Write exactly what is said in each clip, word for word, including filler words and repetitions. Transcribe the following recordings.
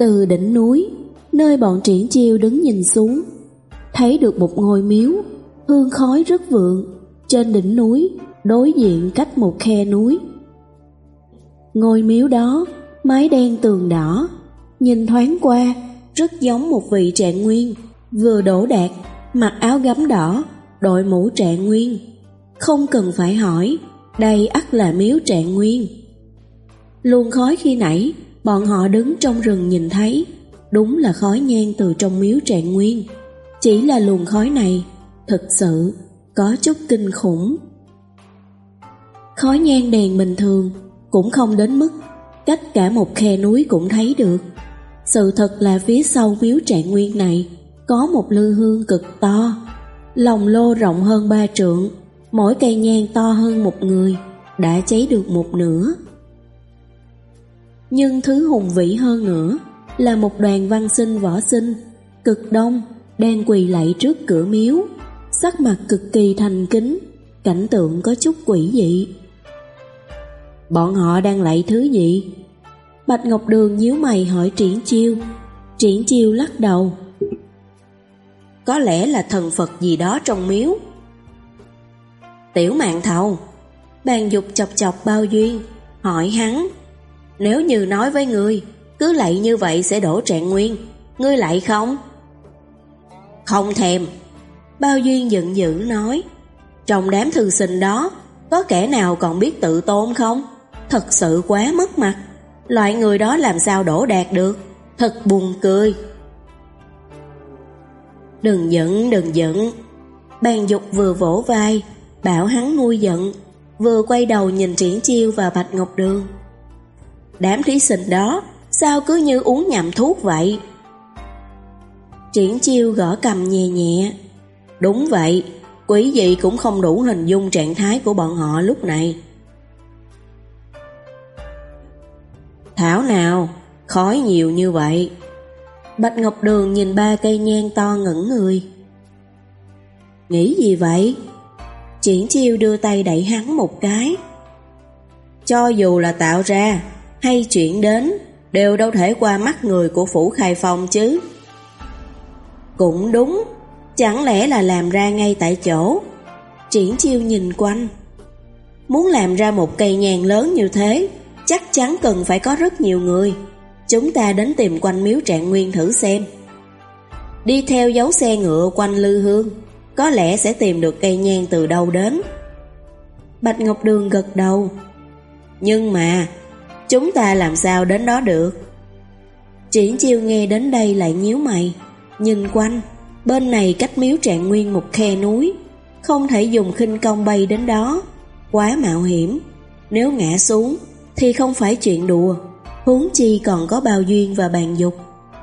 Từ đỉnh núi, nơi bọn Triển Chiêu đứng nhìn xuống, thấy được một ngôi miếu, hương khói rất vượng, trên đỉnh núi, đối diện cách một khe núi. Ngôi miếu đó, mái đen tường đỏ, nhìn thoáng qua, rất giống một vị Trạng Nguyên, vừa đỗ đạt, mặc áo gấm đỏ, đội mũ Trạng Nguyên. Không cần phải hỏi, đây ắt là miếu Trạng Nguyên. Luồng khói khi nãy, bọn họ đứng trong rừng nhìn thấy, đúng là khói nhang từ trong miếu Trạng Nguyên. Chỉ là luồng khói này, thực sự, có chút kinh khủng. Khói nhang đèn bình thường, cũng không đến mức, cách cả một khe núi cũng thấy được. Sự thật là phía sau miếu Trạng Nguyên này, có một lư hương cực to, lồng lô rộng hơn ba trượng, mỗi cây nhang to hơn một người, đã cháy được một nửa. Nhưng thứ hùng vĩ hơn nữa là một đoàn văn sinh võ sinh, cực đông, đang quỳ lạy trước cửa miếu, sắc mặt cực kỳ thành kính, cảnh tượng có chút quỷ dị. Bọn họ đang lạy thứ gì? Bạch Ngọc Đường nhíu mày hỏi Triển Chiêu. Triển Chiêu lắc đầu. Có lẽ là thần Phật gì đó trong miếu. Tiểu Mạn Thầu, Bàn Dục chọc chọc Bao Duyên, hỏi hắn, nếu như nói với ngươi, cứ lạy như vậy sẽ đổ Trạng Nguyên, ngươi lạy không? Không thèm. Bao Duyên giận dữ nói, trong đám thư sinh đó, có kẻ nào còn biết tự tôn không? Thật sự quá mất mặt. Loại người đó làm sao đổ đạt được, thật buồn cười. Đừng giận, đừng giận. Bàn Dục vừa vỗ vai, bảo hắn nguôi giận, vừa quay đầu nhìn Triển Chiêu và Bạch Ngọc Đường. Đám thí sinh đó, sao cứ như uống nhầm thuốc vậy? Triển Chiêu gõ cầm nhẹ nhẹ. Đúng vậy, quỷ dị cũng không đủ hình dung trạng thái của bọn họ lúc này. Thảo nào, khói nhiều như vậy. Bạch Ngọc Đường nhìn ba cây nhang to ngẩn người. Nghĩ gì vậy? Triển Chiêu đưa tay đẩy hắn một cái. Cho dù là tạo ra hay chuyển đến, đều đâu thể qua mắt người của Phủ Khai Phong chứ. Cũng đúng, chẳng lẽ là làm ra ngay tại chỗ? Triển Chiêu nhìn quanh. Muốn làm ra một cây nhang lớn như thế, chắc chắn cần phải có rất nhiều người. Chúng ta đến tìm quanh miếu Trạng Nguyên thử xem. Đi theo dấu xe ngựa quanh lư hương, có lẽ sẽ tìm được cây nhang từ đâu đến. Bạch Ngọc Đường gật đầu. Nhưng mà chúng ta làm sao đến đó được? Triển Chiêu nghe đến đây lại nhíu mày, nhìn quanh. Bên này cách miếu Trạng Nguyên một khe núi, không thể dùng khinh công bay đến đó, quá mạo hiểm. Nếu ngã xuống thì không phải chuyện đùa, huống chi còn có Bao Duyên và Bàn Dục.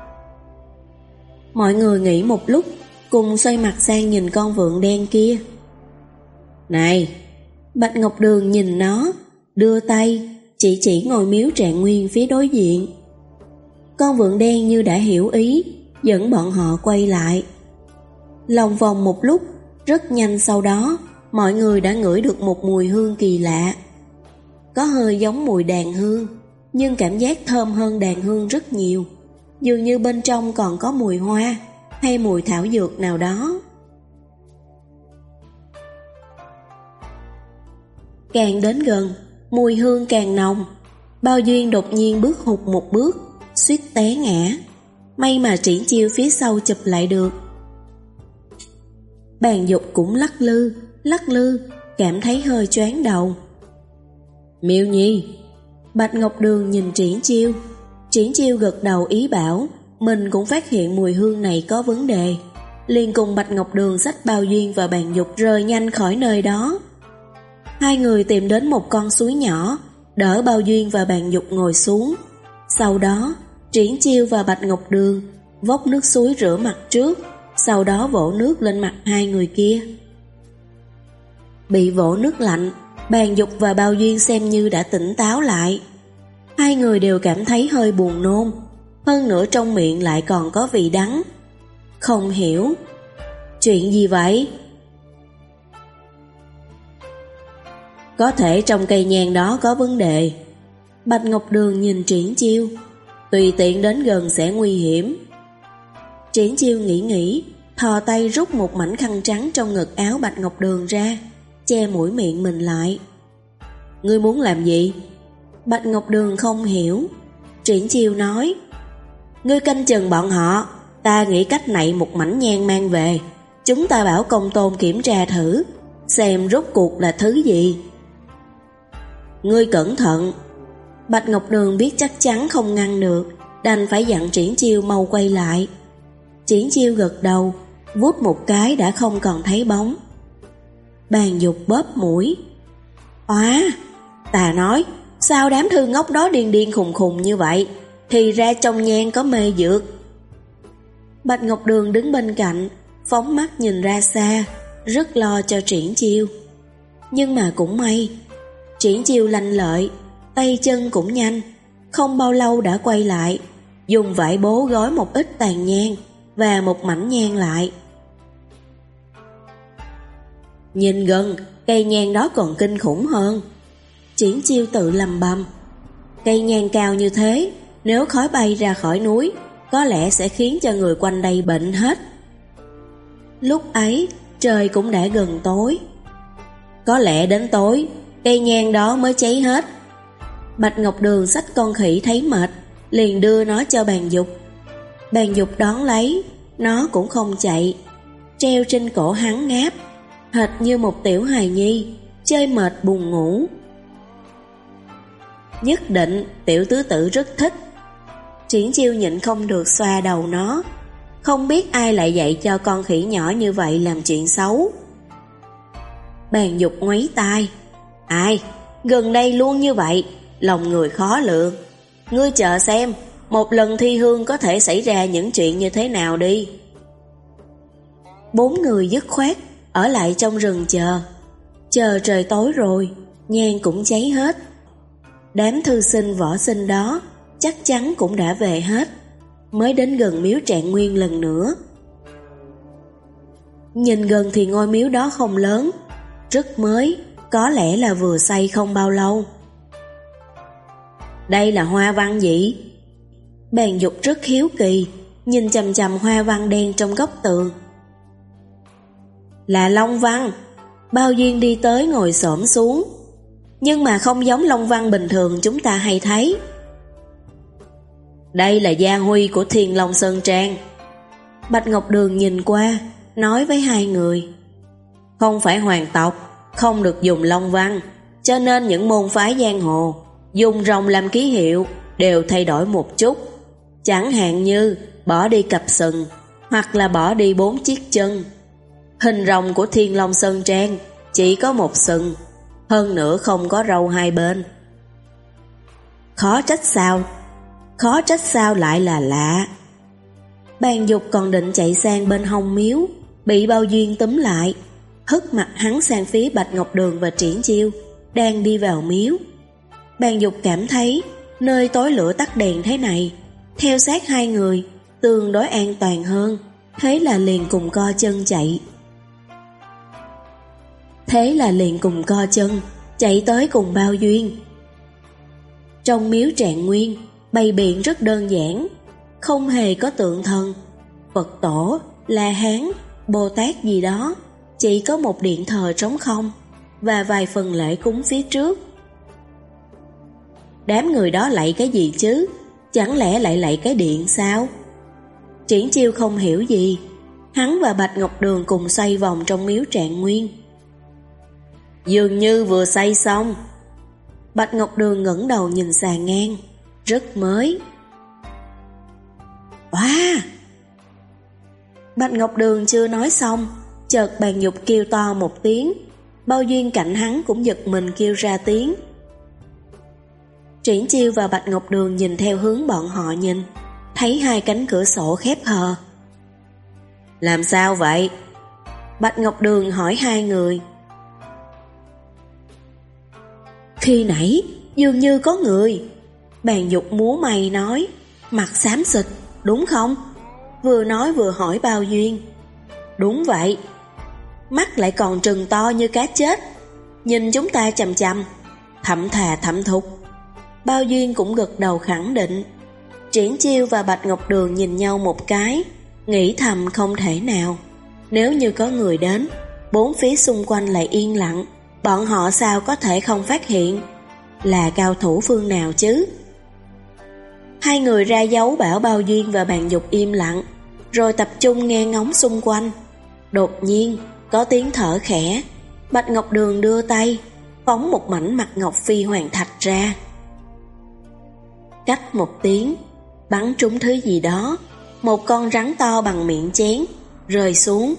Mọi người nghĩ một lúc, cùng xoay mặt sang nhìn con vượn đen kia. Này! Bạch Ngọc Đường nhìn nó, đưa tay chỉ chỉ ngôi miếu Trạng Nguyên phía đối diện. Con vượn đen như đã hiểu ý, dẫn bọn họ quay lại. Lòng vòng một lúc, rất nhanh sau đó, mọi người đã ngửi được một mùi hương kỳ lạ. Có hơi giống mùi đàn hương, nhưng cảm giác thơm hơn đàn hương rất nhiều. Dường như bên trong còn có mùi hoa hay mùi thảo dược nào đó. Càng đến gần, mùi hương càng nồng. Bao Duyên đột nhiên bước hụt một bước, suýt té ngã. May mà Triển Chiêu phía sau chụp lại được. Bàn Dục cũng lắc lư, lắc lư, cảm thấy hơi choáng đầu. Miêu Nhi. Bạch Ngọc Đường nhìn Triển Chiêu. Triển Chiêu gật đầu ý bảo mình cũng phát hiện mùi hương này có vấn đề, liền cùng Bạch Ngọc Đường xách Bao Duyên và Bàn Dục rời nhanh khỏi nơi đó. Hai người tìm đến một con suối nhỏ, đỡ Bao Duyên và Bàn Dục ngồi xuống. Sau đó Triển Chiêu và Bạch Ngọc Đường vốc nước suối rửa mặt trước, sau đó vỗ nước lên mặt hai người kia. Bị vỗ nước lạnh, Bàn Dục và Bao Duyên xem như đã tỉnh táo lại. Hai người đều cảm thấy hơi buồn nôn, hơn nữa trong miệng lại còn có vị đắng. Không hiểu. Chuyện gì vậy? Có thể trong cây nhang đó có vấn đề. Bạch Ngọc Đường nhìn Triển Chiêu. tùy tiện đến gần sẽ nguy hiểm. Triển Chiêu nghĩ nghĩ, thò tay rút một mảnh khăn trắng trong ngực áo Bạch Ngọc Đường ra, che mũi miệng mình lại. Ngươi muốn làm gì? Bạch Ngọc Đường không hiểu. Triển Chiêu nói, ngươi canh chừng bọn họ, ta nghĩ cách này một mảnh nhang mang về, chúng ta bảo Công Tôn kiểm tra thử, xem rốt cuộc là thứ gì. Ngươi cẩn thận. Bạch Ngọc Đường biết chắc chắn không ngăn được, đành phải dặn Triển Chiêu mau quay lại. Triển Chiêu gật đầu, vuốt một cái đã không còn thấy bóng. Bàn Dục bóp mũi. Óa, ta nói, sao đám thư ngốc đó điên điên khùng khùng như vậy, thì ra trong nhang có mê dược. Bạch Ngọc Đường đứng bên cạnh, phóng mắt nhìn ra xa, rất lo cho Triển Chiêu. Nhưng mà cũng may, Triển Chiêu lanh lợi, tay chân cũng nhanh, không bao lâu đã quay lại, dùng vải bố gói một ít tàn nhang và một mảnh nhang lại. Nhìn gần, cây nhang đó còn kinh khủng hơn. Triển Chiêu tự lầm bầm. Cây nhang cao như thế, nếu khói bay ra khỏi núi, có lẽ sẽ khiến cho người quanh đây bệnh hết. Lúc ấy, trời cũng đã gần tối. Có lẽ đến tối, cây nhang đó mới cháy hết. Bạch Ngọc Đường xách con khỉ thấy mệt, liền đưa nó cho Bàn Dục. Bàn Dục đón lấy, nó cũng không chạy, treo trên cổ hắn ngáp, hệt như một tiểu hài nhi, chơi mệt buồn ngủ. Nhất định tiểu tứ tử rất thích. Triển Chiêu nhịn không được xoa đầu nó, không biết ai lại dạy cho con khỉ nhỏ như vậy làm chuyện xấu. Bàn Dục ngoáy tai. Ai, gần đây luôn như vậy, lòng người khó lường. Ngươi chờ xem, một lần thi hương có thể xảy ra những chuyện như thế nào đi. Bốn người dứt khoát ở lại trong rừng chờ. Chờ trời tối rồi, nhang cũng cháy hết. Đám thư sinh võ sinh đó chắc chắn cũng đã về hết, mới đến gần miếu Trạng Nguyên lần nữa. Nhìn gần thì ngôi miếu đó không lớn, rất mới, có lẽ là vừa xây không bao lâu. Đây là hoa văn gì? Bàn Dục rất hiếu kỳ, nhìn chằm chằm hoa văn đen trong góc tường. Là long văn. Bao Duyên đi tới ngồi xổm xuống, nhưng mà không giống long văn bình thường chúng ta hay thấy. Đây là gia huy của Thiên Long Sơn Trang. Bạch Ngọc Đường nhìn qua, nói với hai người, không phải hoàng tộc, không được dùng long văn, cho nên những môn phái giang hồ dùng rồng làm ký hiệu đều thay đổi một chút. Chẳng hạn như bỏ đi cặp sừng, hoặc là bỏ đi bốn chiếc chân. Hình rồng của Thiên Long Sơn Trang chỉ có một sừng, hơn nữa không có râu hai bên. Khó trách sao Khó trách sao lại là lạ. Bàn Dục còn định chạy sang bên hông miếu, bị Bao Duyên túm lại, hất mặt hắn sang phía Bạch Ngọc Đường và Triển Chiêu đang đi vào miếu. Bàn Dục cảm thấy nơi tối lửa tắt đèn thế này, theo sát hai người tương đối an toàn hơn, thế là liền cùng co chân chạy. Thế là liền cùng co chân chạy tới cùng Bao Duyên. Trong miếu Trạng Nguyên, bày biện rất đơn giản, không hề có tượng thần, Phật tổ, La Hán, Bồ Tát gì đó, chỉ có một điện thờ trống không và vài phần lễ cúng phía trước. Đám người đó lạy cái gì chứ? Chẳng lẽ lại lạy cái điện sao? Triển Chiêu không hiểu gì, hắn và Bạch Ngọc Đường cùng xoay vòng trong miếu Trạng Nguyên. Dường như vừa xây xong. Bạch Ngọc Đường ngẩng đầu nhìn sàn ngang, rất mới. Wow! Bạch Ngọc Đường chưa nói xong, chợt Bàn Dục kêu to một tiếng. Bao Duyên cạnh hắn cũng giật mình kêu ra tiếng. Triển Chiêu và Bạch Ngọc Đường nhìn theo hướng bọn họ nhìn, thấy hai cánh cửa sổ khép hờ. Làm sao vậy? Bạch Ngọc Đường hỏi hai người. Khi nãy dường như có người. Bàn Dục múa mày nói, mặt xám xịt, đúng không? Vừa nói vừa hỏi Bao Duyên. Đúng vậy. Mắt lại còn trừng to như cá chết, nhìn chúng ta chằm chằm, thậm thà thậm thục. Bao Duyên cũng gật đầu khẳng định. Triển Chiêu và Bạch Ngọc Đường nhìn nhau một cái, nghĩ thầm không thể nào. Nếu như có người đến, bốn phía xung quanh lại yên lặng, bọn họ sao có thể không phát hiện? Là cao thủ phương nào chứ? Hai người ra dấu bảo Bao Duyên và Bàn Dục im lặng, rồi tập trung nghe ngóng xung quanh. Đột nhiên, có tiếng thở khẽ. Bạch Ngọc Đường đưa tay, phóng một mảnh mặt ngọc phi hoàng thạch ra. Cách một tiếng, bắn trúng thứ gì đó, một con rắn to bằng miệng chén, rơi xuống.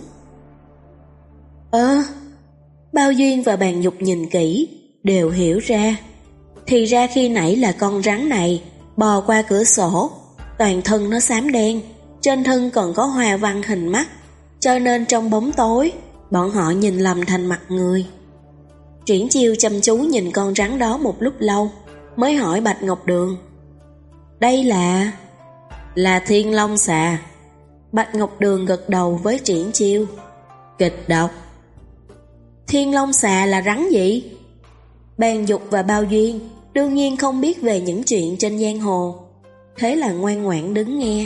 Ơ, Bao Duyên và Bàn Dục nhìn kỹ, đều hiểu ra. Thì ra khi nãy là con rắn này bò qua cửa sổ, toàn thân nó xám đen, trên thân còn có hoa văn hình mắt, cho nên trong bóng tối, bọn họ nhìn lầm thành mặt người. Triển Chiêu chăm chú nhìn con rắn đó một lúc lâu, mới hỏi Bạch Ngọc Đường. Đây là... Là Thiên Long Xà. Bạch Ngọc Đường gật đầu với Triển Chiêu. Kịch độc. Thiên Long Xà là rắn gì? Bàn Dục và Bao Duyên đương nhiên không biết về những chuyện trên giang hồ, thế là ngoan ngoãn đứng nghe.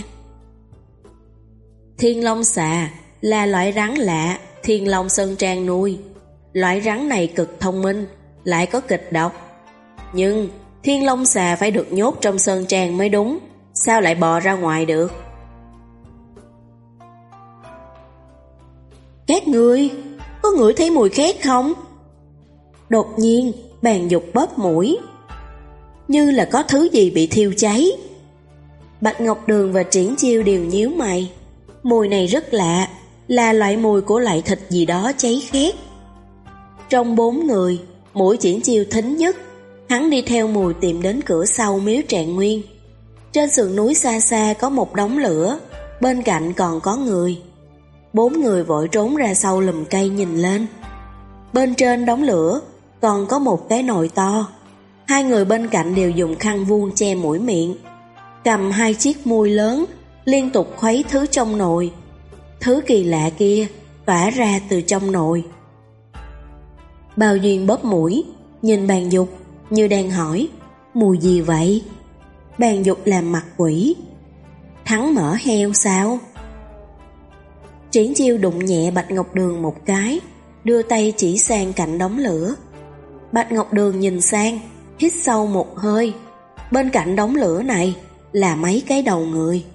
Thiên Long Xà là loại rắn lạ Thiên Long Sơn Trang nuôi. Loại rắn này cực thông minh, lại có kịch độc. Nhưng Thiên Long Xà phải được nhốt trong Sơn Trang mới đúng, sao lại bò ra ngoài được? Các ngươi, có ngửi thấy mùi khét không? Đột nhiên, Bàn Dục bóp mũi, như là có thứ gì bị thiêu cháy. Bạch Ngọc Đường và Triển Chiêu đều nhíu mày. Mùi này rất lạ, là loại mùi của loại thịt gì đó cháy khét. Trong bốn người, mũi Triển Chiêu thính nhất. Hắn đi theo mùi tìm đến cửa sau miếu Trạng Nguyên. Trên sườn núi xa xa có một đống lửa, bên cạnh còn có người. Bốn người vội trốn ra sau lùm cây nhìn lên. Bên trên đống lửa còn có một cái nồi to. Hai người bên cạnh đều dùng khăn vuông che mũi miệng, cầm hai chiếc muôi lớn, liên tục khuấy thứ trong nồi. Thứ kỳ lạ kia tỏa ra từ trong nồi. Bao Duyên bóp mũi, nhìn Bàn Dục như đang hỏi, mùi gì vậy? Bàn Dục làm mặt quỷ. Thắng mỡ heo sao? Triển Chiêu đụng nhẹ Bạch Ngọc Đường một cái, đưa tay chỉ sang cạnh đống lửa. Bạch Ngọc Đường nhìn sang, hít sâu một hơi. Bên cạnh đống lửa này là mấy cái đầu người.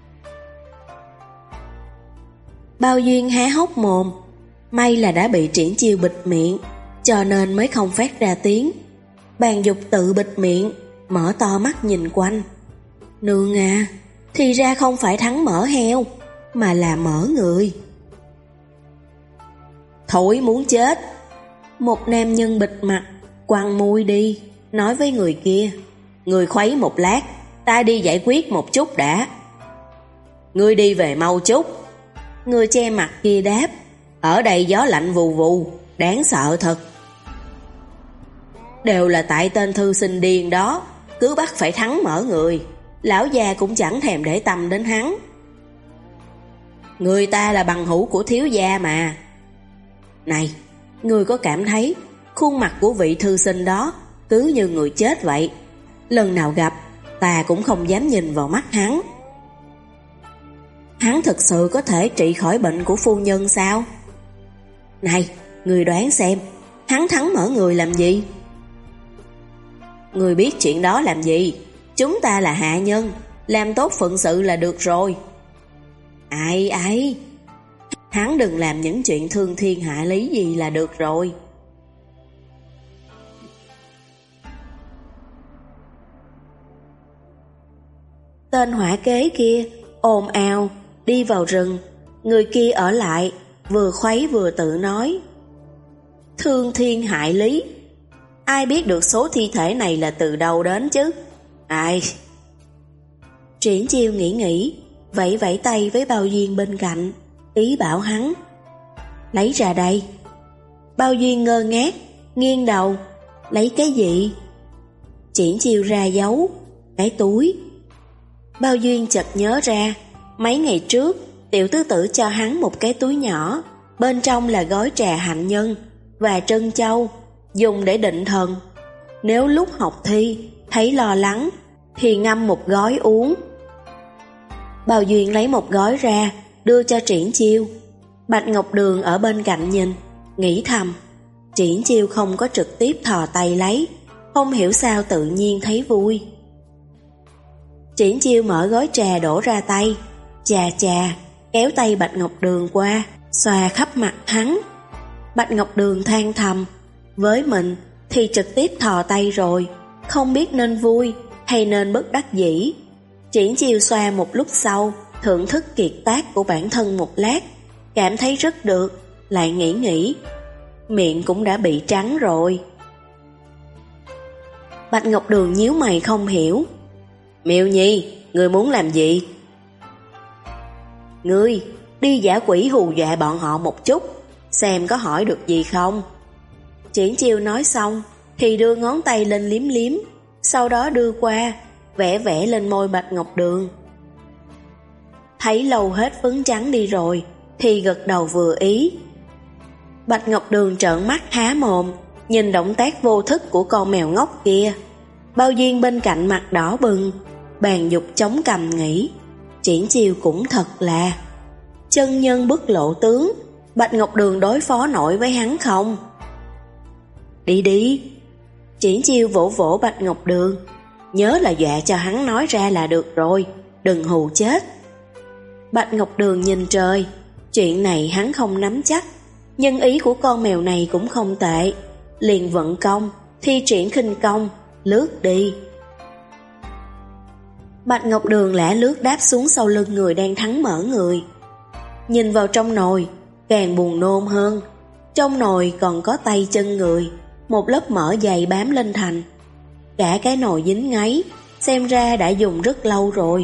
Bao Duyên há hốc mồm. May là đã bị Triển Chiêu bịt miệng, cho nên mới không phát ra tiếng. Bàn Dục tự bịt miệng, mở to mắt nhìn quanh. Nương à, thì ra không phải thắng mỡ heo, mà là mỡ người. Thổi muốn chết. Một nam nhân bịt mặt, quăng mui đi, nói với người kia, người khuấy một lát, ta đi giải quyết một chút đã. Ngươi đi về mau chút. Người che mặt kia đáp, ở đây gió lạnh vù vù, đáng sợ thật. Đều là tại tên thư sinh điên đó, cứ bắt phải thắng mỡ người. Lão già cũng chẳng thèm để tâm đến hắn. Người ta là bằng hữu của thiếu gia mà. Này, ngươi có cảm thấy khuôn mặt của vị thư sinh đó cứ như người chết vậy? Lần nào gặp, ta cũng không dám nhìn vào mắt hắn. Hắn thực sự có thể trị khỏi bệnh của phu nhân sao? Này, ngươi đoán xem, hắn thắng mỡ người làm gì? Ngươi biết chuyện đó làm gì? Chúng ta là hạ nhân, làm tốt phận sự là được rồi. Ai ai, hắn đừng làm những chuyện thương thiên hại lý gì là được rồi. Tên hỏa kế kia ồn ào đi vào rừng. Người kia ở lại, vừa khuấy vừa tự nói, thương thiên hại lý, ai biết được số thi thể này là từ đâu đến chứ? Ai? Triển Chiêu nghĩ nghĩ, vẫy vẫy tay với Bao Duyên bên cạnh, ý bảo hắn lấy ra đây. Bao Duyên ngơ ngác, nghiêng đầu, lấy cái gì? Triển Chiêu ra dấu, cái túi. Bao Duyên chợt nhớ ra, mấy ngày trước tiểu tứ tử cho hắn một cái túi nhỏ, bên trong là gói trà hạnh nhân và trân châu, dùng để định thần. Nếu lúc học thi thấy lo lắng thì ngâm một gói uống, Bao Duyên lấy một gói ra, đưa cho Triển Chiêu. Bạch Ngọc Đường ở bên cạnh nhìn, nghĩ thầm. Triển Chiêu không có trực tiếp thò tay lấy, không hiểu sao tự nhiên thấy vui. Triển Chiêu mở gói trà đổ ra tay, chà chà, kéo tay Bạch Ngọc Đường qua, xoa khắp mặt hắn. Bạch Ngọc Đường than thầm, với mình thì trực tiếp thò tay rồi, không biết nên vui hay nên bất đắc dĩ. Triển Chiêu xoa một lúc sau, thưởng thức kiệt tác của bản thân một lát, cảm thấy rất được, lại nghĩ nghĩ. Miệng cũng đã bị trắng rồi. Bạch Ngọc Đường nhíu mày không hiểu. Miêu Nhi, ngươi muốn làm gì? Ngươi đi giả quỷ hù dọa bọn họ một chút, xem có hỏi được gì không. Triển Chiêu nói xong thì đưa ngón tay lên liếm liếm, sau đó đưa qua, vẽ vẽ lên môi Bạch Ngọc Đường. Thấy lâu hết phấn trắng đi rồi thì gật đầu vừa ý. Bạch Ngọc Đường trợn mắt há mồm, nhìn động tác vô thức của con mèo ngốc kia. Bao Duyên bên cạnh mặt đỏ bừng, Bàn Dục chống cằm nghĩ, Triển Chiêu cũng thật là chân nhân bức lộ tướng, Bạch Ngọc Đường đối phó nổi với hắn không? Đi đi. Triển Chiêu vỗ vỗ Bạch Ngọc Đường, nhớ là dọa cho hắn nói ra là được rồi, đừng hù chết. Bạch Ngọc Đường nhìn trời, chuyện này hắn không nắm chắc, nhưng ý của con mèo này cũng không tệ, liền vận công, thi triển khinh công, lướt đi. Bạch Ngọc Đường lẻ lướt đáp xuống sau lưng người đang thắng mở người. Nhìn vào trong nồi, càng buồn nôn hơn. Trong nồi còn có tay chân người, một lớp mỡ dày bám lên thành. Cả cái nồi dính ngáy, xem ra đã dùng rất lâu rồi.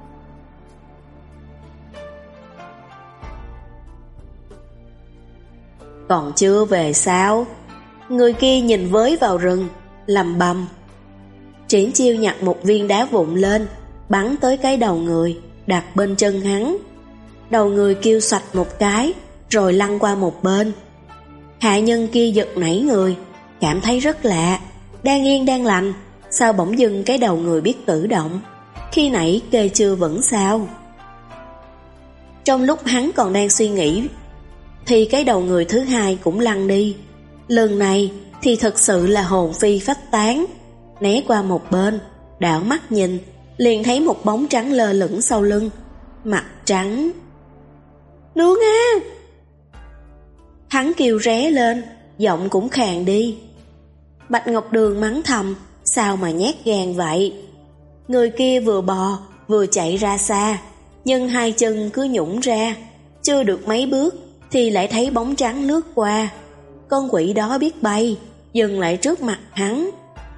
Còn chưa về sao? Người kia nhìn với vào rừng, lầm bầm. Triển Chiêu nhặt một viên đá vụn lên, bắn tới cái đầu người, đặt bên chân hắn. Đầu người kêu xoạch một cái, rồi lăn qua một bên. Hạ nhân kia giật nảy người, cảm thấy rất lạ. Đang yên đang lành, sao bỗng dưng cái đầu người biết cử động? Khi nãy kê chưa vững sao? Trong lúc hắn còn đang suy nghĩ, thì cái đầu người thứ hai cũng lăn đi. Lần này thì thật sự là hồn phi phách tán. Né qua một bên, đảo mắt nhìn, liền thấy một bóng trắng lơ lửng sau lưng, mặt trắng. Nương á! Hắn kêu ré lên, giọng cũng khàn đi. Bạch Ngọc Đường mắng thầm, sao mà nhát gan vậy? Người kia vừa bò, vừa chạy ra xa, nhưng hai chân cứ nhũng ra, chưa được mấy bước thì lại thấy bóng trắng lướt qua. Con quỷ đó biết bay, dừng lại trước mặt hắn.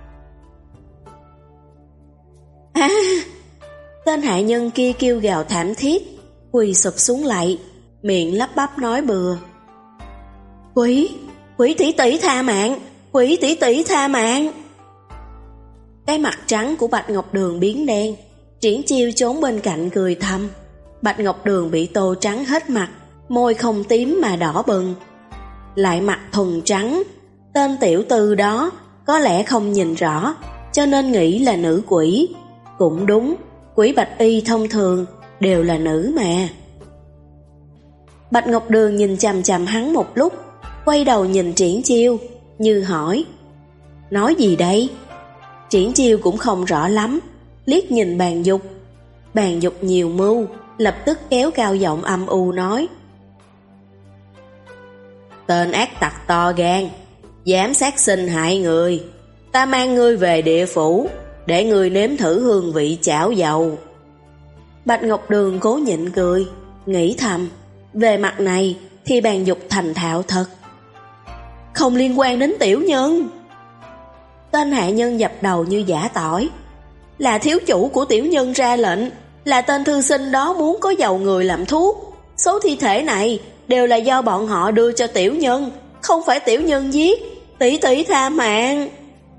À! Tên hạ nhân kia kêu gào thảm thiết, quỳ sụp xuống lại, miệng lắp bắp nói bừa. Quỷ, quỷ tỷ tỷ tha mạng, quỷ tỷ tỷ tha mạng. Cái mặt trắng của Bạch Ngọc Đường biến đen. Triển Chiêu trốn bên cạnh cười thầm. Bạch Ngọc Đường bị tô trắng hết mặt, môi không tím mà đỏ bừng, lại mặt thuần trắng. Tên tiểu tư đó có lẽ không nhìn rõ, cho nên nghĩ là nữ quỷ. Cũng đúng, quỷ bạch y thông thường đều là nữ mà. Bạch Ngọc Đường nhìn chằm chằm hắn một lúc, quay đầu nhìn Triển Chiêu, như hỏi, nói gì đây? Triển Chiêu cũng không rõ lắm, liếc nhìn Bàn Dục. Bàn Dục nhiều mưu, lập tức kéo cao giọng âm u nói, tên ác tặc to gan, dám sát sinh hại người, ta mang ngươi về địa phủ, để ngươi nếm thử hương vị chảo dầu. Bạch Ngọc Đường cố nhịn cười, nghĩ thầm, về mặt này thì Bàn Dục thành thạo thật. Không liên quan đến tiểu nhân. Tên hạ nhân dập đầu như giả tỏi. Là thiếu chủ của tiểu nhân ra lệnh, là tên thư sinh đó muốn có dầu người làm thuốc. Số thi thể này đều là do bọn họ đưa cho tiểu nhân, không phải tiểu nhân giết. Tỷ tỷ tha mạng.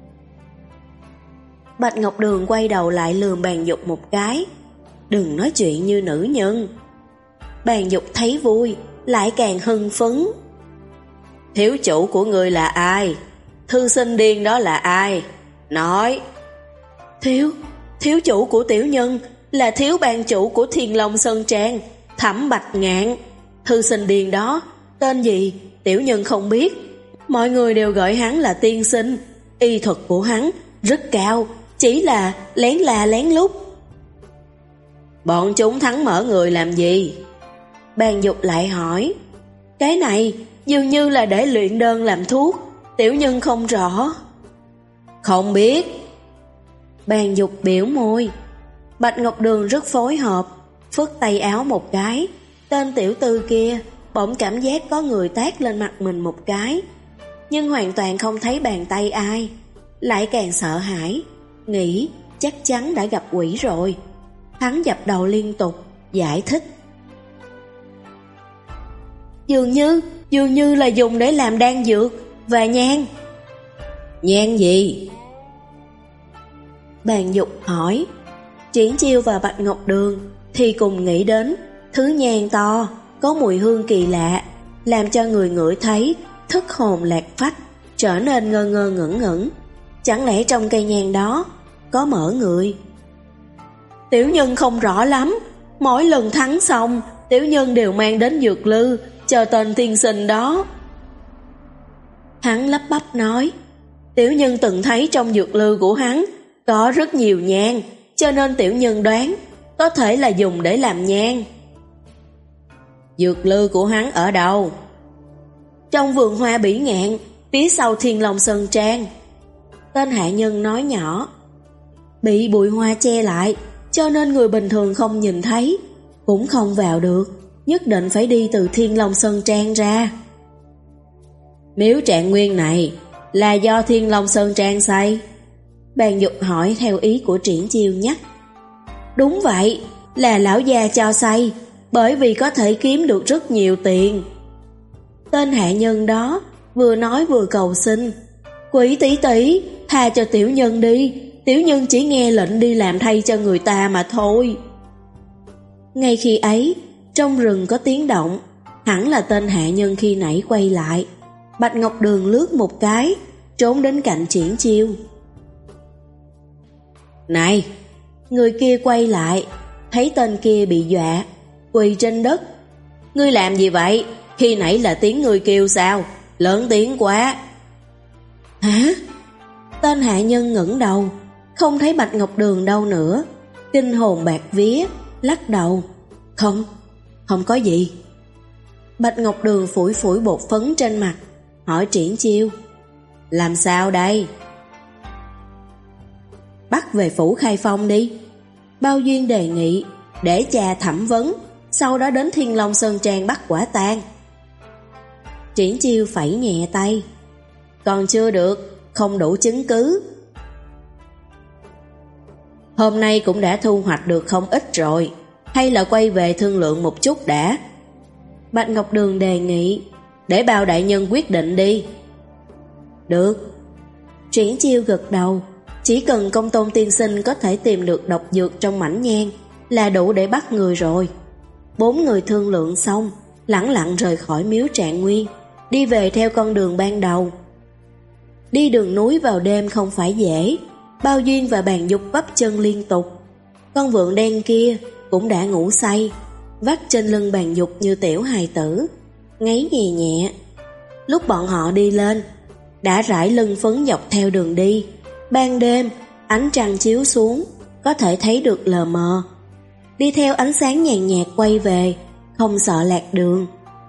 Bạch Ngọc Đường quay đầu lại lườm Bàn Dục một cái. Đừng nói chuyện như nữ nhân. Bàn Dục thấy vui, lại càng hưng phấn. Thiếu chủ của ngươi là ai? Thư sinh điên đó là ai? Nói. Thiếu, thiếu chủ của tiểu nhân là thiếu ban chủ của Thiên Long Sơn Trang, Thẩm Bạch Ngạn. Thư sinh điền đó, tên gì, tiểu nhân không biết. Mọi người đều gọi hắn là tiên sinh. Y thuật của hắn rất cao, chỉ là lén la lén lút. Bọn chúng thắng mở người làm gì? Bàn Dục lại hỏi. Cái này dường như là để luyện đơn làm thuốc, tiểu nhân không rõ. Không biết. Bàn Dục biểu môi. Bạch Ngọc Đường rất phối hợp, phất tay áo một cái. Tên tiểu tư kia bỗng cảm giác có người tát lên mặt mình một cái, nhưng hoàn toàn không thấy bàn tay ai. Lại càng sợ hãi, nghĩ chắc chắn đã gặp quỷ rồi. Hắn dập đầu liên tục, giải thích. Dường như, dường như là dùng để làm đan dược và nhang. Nhang gì? Bàn Dục hỏi. Triển Chiêu và Bạch Ngọc Đường thì cùng nghĩ đến thứ nhang to, có mùi hương kỳ lạ, làm cho người ngửi thấy thất hồn lạc phách, trở nên ngơ ngơ ngẩn ngẩn. Chẳng lẽ trong cây nhang đó có mỡ người? Tiểu nhân không rõ lắm. Mỗi lần thắng xong, tiểu nhân đều mang đến dược lư chờ tên tiên sinh đó. Hắn lắp bắp nói. Tiểu nhân từng thấy trong dược lư của hắn có rất nhiều nhang, cho nên tiểu nhân đoán có thể là dùng để làm nhang. Dược lư của hắn ở đâu? Trong vườn hoa Bỉ Ngạn, phía sau Thiên Long Sơn Trang. Tên hạ nhân nói nhỏ. Bị bụi hoa che lại, cho nên người bình thường không nhìn thấy, cũng không vào được, nhất định phải đi từ Thiên Long Sơn Trang ra. Miếu Trạng Nguyên này là do Thiên Long Sơn Trang xây? Bàn Dục hỏi theo ý của Triển Chiêu nhắc. Đúng vậy, là lão già cho xây, bởi vì có thể kiếm được rất nhiều tiền. Tên hạ nhân đó vừa nói vừa cầu xin. Quỷ tỷ tỷ, tha cho tiểu nhân đi, tiểu nhân chỉ nghe lệnh đi làm thay cho người ta mà thôi. Ngay khi ấy, trong rừng có tiếng động, hẳn là tên hạ nhân khi nãy quay lại. Bạch Ngọc Đường lướt một cái, trốn đến cạnh Triển Chiêu. Này! Người kia quay lại, thấy tên kia bị dọa, quỳ trên đất. Ngươi làm gì vậy? Khi nãy là tiếng người kêu sao? Lớn tiếng quá. Hả? Tên hạ nhân ngẩng đầu, không thấy Bạch Ngọc Đường đâu nữa, kinh hồn bạc vía, lắc đầu. Không, không có gì. Bạch Ngọc Đường phủi phủi bột phấn trên mặt, hỏi Triển Chiêu. Làm sao đây? Bắt về phủ Khai Phong đi. Bao Duyên đề nghị, để cha thẩm vấn, sau đó đến Thiên Long Sơn Trang bắt quả tang. Triển Chiêu phẩy nhẹ tay. Còn chưa được, không đủ chứng cứ. Hôm nay cũng đã thu hoạch được không ít rồi, hay là quay về thương lượng một chút đã. Bạch Ngọc Đường đề nghị, để Bao đại nhân quyết định đi. Được. Triển Chiêu gật đầu. Chỉ cần Công Tôn tiên sinh có thể tìm được độc dược trong mảnh nhang là đủ để bắt người rồi. Bốn người thương lượng xong, lẳng lặng rời khỏi miếu Trạng Nguyên, đi về theo con đường ban đầu. Đi đường núi vào đêm không phải dễ. Bao Duyên và Bàn Dục vấp chân liên tục. Con vượn đen kia cũng đã ngủ say, vắt trên lưng Bàn Dục như tiểu hài tử, ngáy nhẹ nhẹ. Lúc bọn họ đi lên, đã rải lưng phấn dọc theo đường đi. Ban đêm, ánh trăng chiếu xuống, có thể thấy được lờ mờ. Đi theo ánh sáng nhàn nhạt quay về, không sợ lạc đường.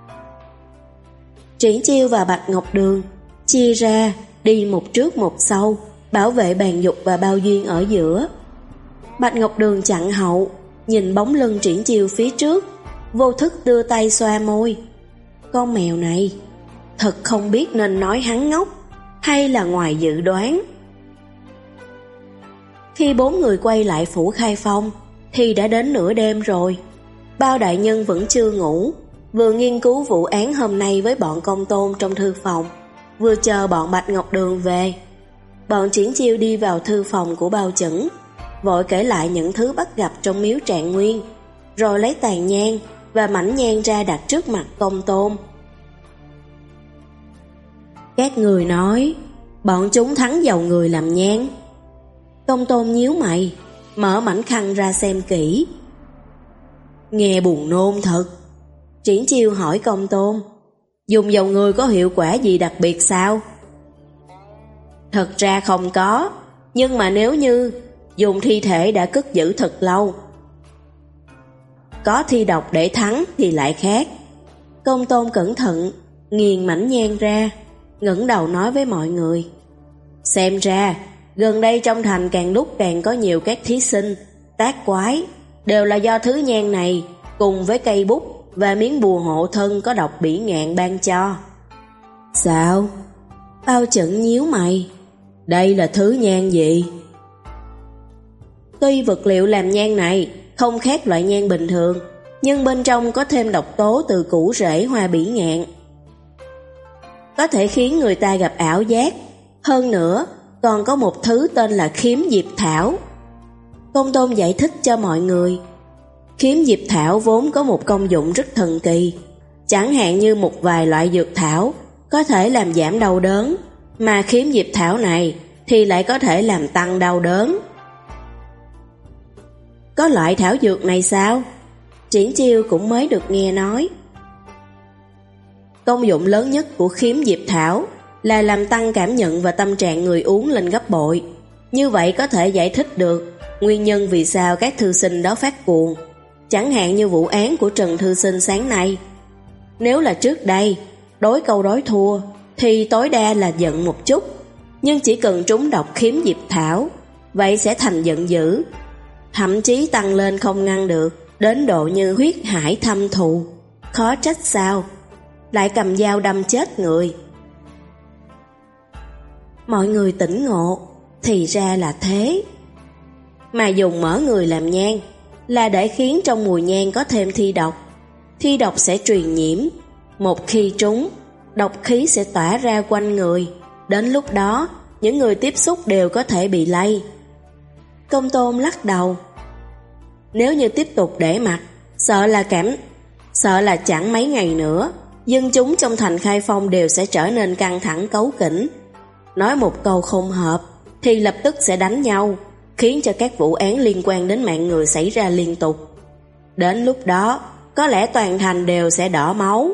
Triển Chiêu và Bạch Ngọc Đường chia ra, đi một trước một sau, bảo vệ Bàn Dục và Bao Duyên ở giữa. Bạch Ngọc Đường chặn hậu, nhìn bóng lưng Triển Chiêu phía trước, vô thức đưa tay xoa môi. Con mèo này, thật không biết nên nói hắn ngốc, hay là ngoài dự đoán. Khi bốn người quay lại phủ Khai Phong, thì đã đến nửa đêm rồi. Bao đại nhân vẫn chưa ngủ, vừa nghiên cứu vụ án hôm nay với bọn Công Tôn trong thư phòng, vừa chờ bọn Bạch Ngọc Đường về. Bọn Triển Chiêu đi vào thư phòng của Bao Chẩn, vội kể lại những thứ bắt gặp trong miếu Trạng Nguyên, rồi lấy tàn nhang và mảnh nhang ra đặt trước mặt Công Tôn. Các người nói bọn chúng thắng giàu người làm nhang. Công Tôn nhíu mày, mở mảnh khăn ra xem kỹ. Nghe buồn nôn thật. Triển Chiêu hỏi Công Tôn, dùng dầu người có hiệu quả gì đặc biệt sao? Thật ra không có, nhưng mà nếu như dùng thi thể đã cất giữ thật lâu, có thi độc để thắng thì lại khác. Công Tôn cẩn thận nghiền mảnh nhang ra, ngẩng đầu nói với mọi người, xem ra gần đây trong thành càng lúc càng có nhiều các thí sinh tác quái, đều là do thứ nhang này cùng với cây bút và miếng bùa hộ thân có độc bỉ ngạn ban cho. Sao? Bao Chẩn nhíu mày. Đây là thứ nhang gì? Tuy vật liệu làm nhang này không khác loại nhang bình thường, nhưng bên trong có thêm độc tố từ củ rễ hoa bỉ ngạn, có thể khiến người ta gặp ảo giác. Hơn nữa còn có một thứ tên là khiếm diệp thảo. Công Tôn giải thích cho mọi người, khiếm diệp thảo vốn có một công dụng rất thần kỳ, chẳng hạn như một vài loại dược thảo có thể làm giảm đau đớn, mà khiếm diệp thảo này thì lại có thể làm tăng đau đớn. Có loại thảo dược này sao? Triển Chiêu cũng mới được nghe nói. Công dụng lớn nhất của khiếm diệp thảo là làm tăng cảm nhận và tâm trạng người uống lên gấp bội. Như vậy có thể giải thích được nguyên nhân vì sao các thư sinh đó phát cuồng, chẳng hạn như vụ án của Trần thư sinh sáng nay. Nếu là trước đây, đối câu đối thua thì tối đa là giận một chút, nhưng chỉ cần trúng độc khiếm diệp thảo, vậy sẽ thành giận dữ, thậm chí tăng lên không ngăn được, đến độ như huyết hải thâm thù. Khó trách sao lại cầm dao đâm chết người. Mọi người tỉnh ngộ, thì ra là thế. Mà dùng mỡ người làm nhang là để khiến trong mùi nhang có thêm thi độc. Thi độc sẽ truyền nhiễm, một khi trúng, độc khí sẽ tỏa ra quanh người, đến lúc đó những người tiếp xúc đều có thể bị lây. Công Tôn lắc đầu. Nếu như tiếp tục để mặc, sợ là cảm sợ là chẳng mấy ngày nữa dân chúng trong thành Khai Phong đều sẽ trở nên căng thẳng cấu kỉnh. Nói một câu không hợp thì lập tức sẽ đánh nhau, khiến cho các vụ án liên quan đến mạng người xảy ra liên tục. Đến lúc đó có lẽ toàn thành đều sẽ đỏ máu.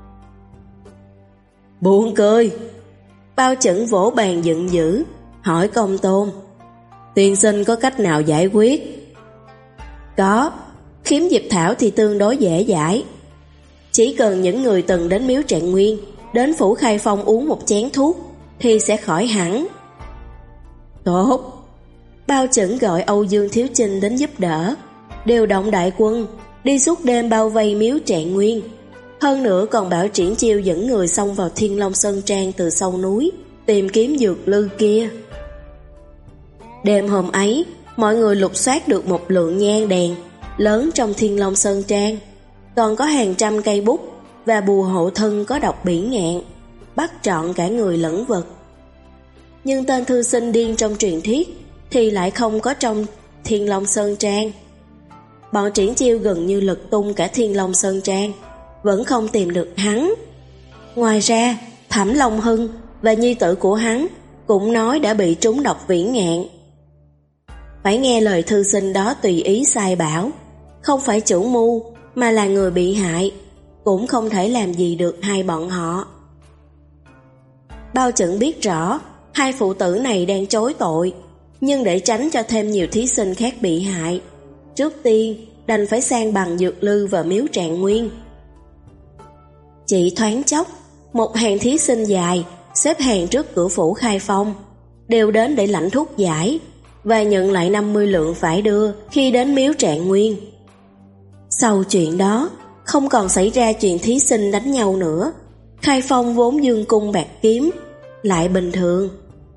Buồn cười. Bao Chẩn vỗ bàn giận dữ, hỏi Công Tôn, tiên sinh có cách nào giải quyết? Có, khiếm diệp thảo thì tương đối dễ giải. Chỉ cần những người từng đến miếu Trạng Nguyên, đến phủ Khai Phong uống một chén thuốc thì sẽ khỏi hẳn. Tốt. Bao Chẩn gọi Âu Dương Thiếu Chinh đến giúp đỡ, điều động đại quân đi suốt đêm bao vây miếu Trạng Nguyên. Hơn nữa còn bảo Triển Chiêu dẫn người xông vào Thiên Long Sơn Trang từ sâu núi tìm kiếm dược lư kia. Đêm hôm ấy, mọi người lục soát được một lượng nhang đèn lớn trong Thiên Long Sơn Trang, còn có hàng trăm cây bút và bùa hộ thân có độc bỉ ngạn, bắt trọn cả người lẫn vật. Nhưng tên thư sinh điên trong truyền thuyết thì lại không có trong Thiên Long Sơn Trang. Bọn Triển Chiêu gần như lật tung cả Thiên Long Sơn Trang, vẫn không tìm được hắn. Ngoài ra, Thẩm Long Hưng và nhi tử của hắn cũng nói đã bị trúng độc bỉ ngạn. Phải nghe lời thư sinh đó tùy ý sai bảo, không phải chủ mưu mà là người bị hại, cũng không thể làm gì được hai bọn họ. Bao Chẩn biết rõ hai phụ tử này đang chối tội, nhưng để tránh cho thêm nhiều thí sinh khác bị hại, trước tiên đành phải san bằng dược lư và miếu Trạng Nguyên. Chỉ thoáng chốc, một hàng thí sinh dài xếp hàng trước cửa phủ Khai Phong, đều đến để lãnh thuốc giải và nhận lại năm mươi lượng phải đưa khi đến miếu Trạng Nguyên. Sau chuyện đó, không còn xảy ra chuyện thí sinh đánh nhau nữa. Khai Phong vốn dương cung bạc kiếm, lại bình thường.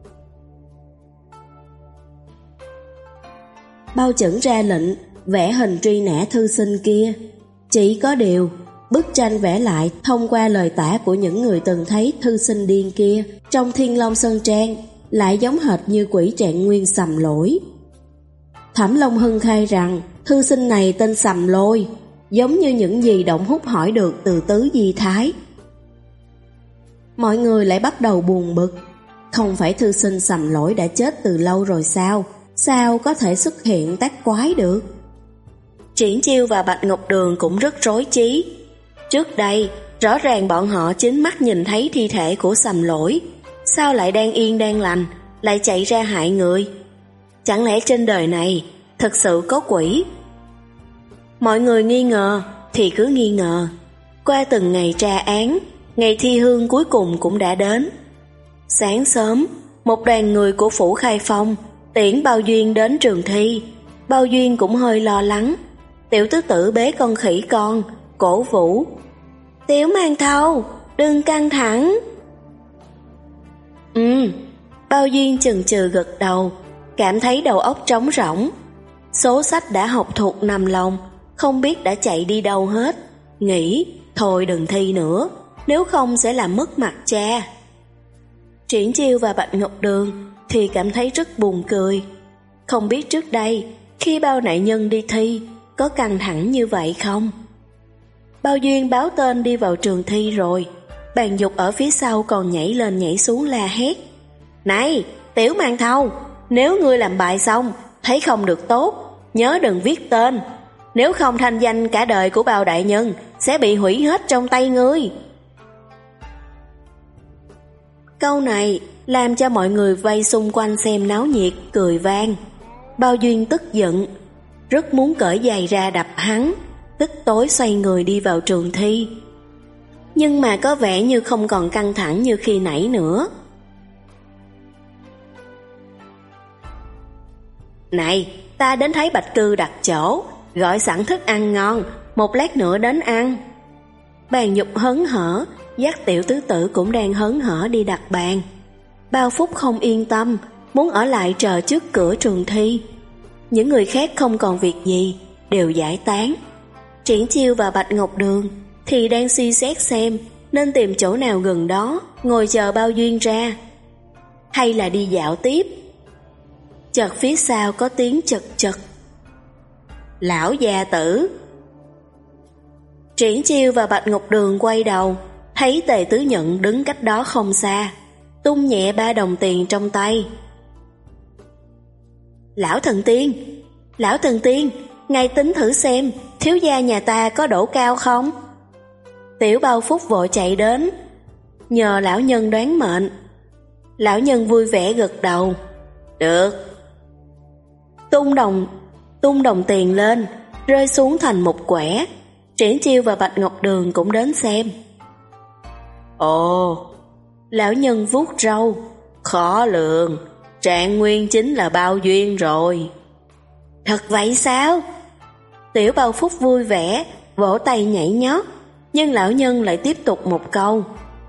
Bao Chẩn ra lệnh vẽ hình truy nã thư sinh kia. Chỉ có điều, bức tranh vẽ lại thông qua lời tả của những người từng thấy thư sinh điên kia trong Thiên Long Sơn Trang lại giống hệt như quỷ Trạng Nguyên Sầm Lỗi. Thẩm Long Hưng khai rằng thư sinh này tên Sầm Lôi, giống như những gì Động Hút hỏi được từ Tứ Di Thái. Mọi người lại bắt đầu buồn bực. Không phải thư sinh Sầm Lỗi đã chết từ lâu rồi sao? sao có thể xuất hiện tác quái được? Triển Chiêu và Bạch Ngọc Đường cũng rất rối trí. Trước đây, rõ ràng bọn họ chính mắt nhìn thấy thi thể của Sầm Lỗi, sao lại đang yên đang lành, lại chạy ra hại người? Chẳng lẽ trên đời này thực sự có quỷ? Mọi người nghi ngờ thì cứ nghi ngờ. Qua từng ngày tra án, ngày thi hương cuối cùng cũng đã đến. Sáng sớm, một đoàn người của phủ Khai Phong tiễn Bao Duyên đến trường thi. Bao Duyên cũng hơi lo lắng. Tiểu tứ tử bế con khỉ con, cổ vũ: Tiểu Màn Thầu, đừng căng thẳng. Ừ, Bao Duyên chần chừ gật đầu, cảm thấy đầu óc trống rỗng. Số sách đã học thuộc nằm lòng, không biết đã chạy đi đâu hết. Nghĩ, thôi đừng thi nữa, nếu không sẽ làm mất mặt cha. Triển Chiêu và Bạch Ngọc Đường thì cảm thấy rất buồn cười. Không biết trước đây, khi Bao Đại Nhân đi thi, có căng thẳng như vậy không? Bao Duyên báo tên đi vào trường thi rồi, Bàn Dục ở phía sau còn nhảy lên nhảy xuống la hét: Này, Tiểu Màn Thầu, nếu ngươi làm bài xong, thấy không được tốt, nhớ đừng viết tên. Nếu không thanh danh cả đời của Bao Đại Nhân sẽ bị hủy hết trong tay ngươi. Câu này làm cho mọi người vây xung quanh xem náo nhiệt cười vang. Bao Duyên tức giận, rất muốn cởi giày ra đập hắn, tức tối xoay người đi vào trường thi. Nhưng mà có vẻ như không còn căng thẳng như khi nãy nữa. Này, ta đến thấy Bạch Cư đặt chỗ, gọi sẵn thức ăn ngon, một lát nữa đến ăn. Bàn Dục hớn hở, dắt tiểu tứ tử cũng đang hớn hở đi đặt bàn. Bao Phúc không yên tâm, muốn ở lại chờ trước cửa trường thi. Những người khác không còn việc gì, đều giải tán. Triển Chiêu và Bạch Ngọc Đường thì đang suy xét xem nên tìm chỗ nào gần đó ngồi chờ Bao Duyên ra, hay là đi dạo tiếp. Chợt phía sau có tiếng chật chật: Lão gia tử. Triển Chiêu và Bạch Ngọc Đường quay đầu, thấy Tề Tứ Nhận đứng cách đó không xa, tung nhẹ ba đồng tiền trong tay. Lão thần tiên, lão thần tiên, ngài tính thử xem thiếu gia nhà ta có đổ cao không? Tiểu Bao Phúc vội chạy đến, nhờ lão nhân đoán mệnh. Lão nhân vui vẻ gật đầu: Được. Tung đồng, tung đồng tiền lên, rơi xuống thành một quẻ. Triển Chiêu và Bạch Ngọc Đường cũng đến xem. Ồ, lão nhân vuốt râu: Khó lường, trạng nguyên chính là Bao Duyên rồi. Thật vậy sao? Tiểu Bao Phúc vui vẻ, vỗ tay nhảy nhót. Nhưng lão nhân lại tiếp tục một câu: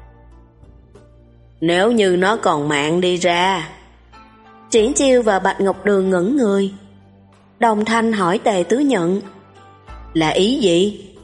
Nếu như nó còn mạng đi ra. Triển Chiêu và Bạch Ngọc Đường ngẩn người. Đồng thanh hỏi Tề Tứ Nhận: Là ý gì?